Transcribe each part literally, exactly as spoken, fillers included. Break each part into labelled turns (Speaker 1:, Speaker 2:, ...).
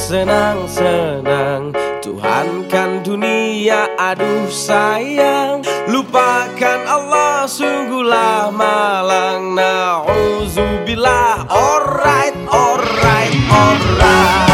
Speaker 1: senang-senang, Tuhankan dunia, aduh sayang. Lupakan Allah, sungguhlah malang. Na'udzubillah. Alright, alright, alright.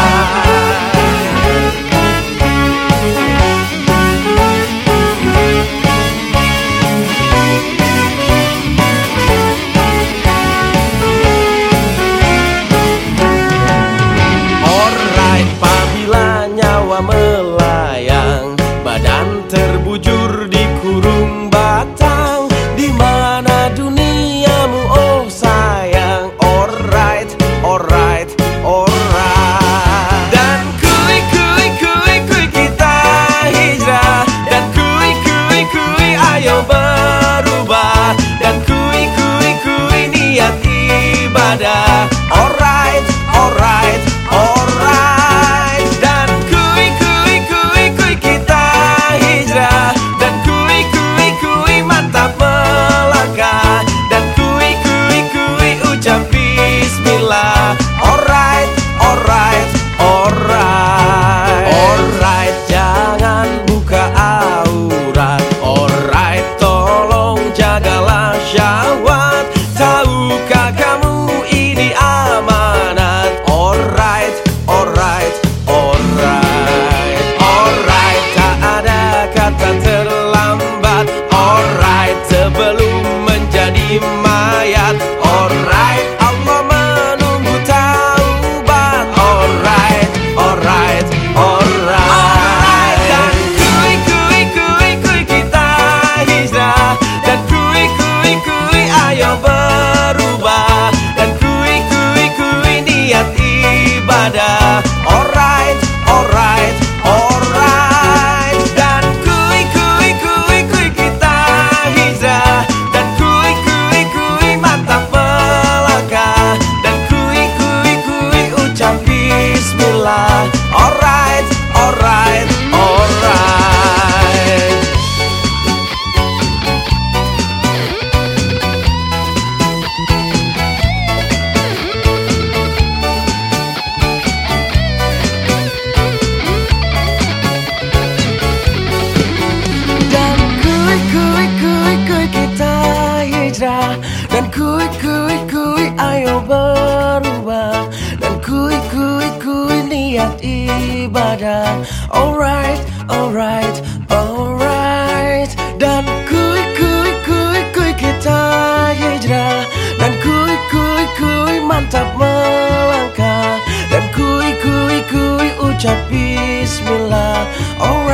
Speaker 1: Melayang, badan terbujur di kurung batang. Di mana duniamu, oh sayang? Alright, alright, alright. Dan kui kui kui kui kita hijrah. Dan kui kui kui ayo berubah. Dan kui kui kui niat ibadah. Alright, alright, alright. Alright, alright, alright. Alright, jangan buka aurat. Alright, tolong jagalah syahwat. Tahukah kamu ini amanat? Alright, alright, alright. Alright, tak ada kata terlambat. Alright, sebelum menjadi mayat. Alright, alright, alright, alright. Dan kui kui kui kui kita hijrah. Dan kui kui kui mantap melangkah. Dan kui kui kui ucap bismillah. Alright, alright, alright. Dan kui kui kui ayo berubah. Dan kui kui kui niat ibadah. Alright, alright, alright. Dan kui kui kui kui kita hijrah. Dan kui kui kui mantap melangkah. Dan kui kui kui ucap bismillah. Alright.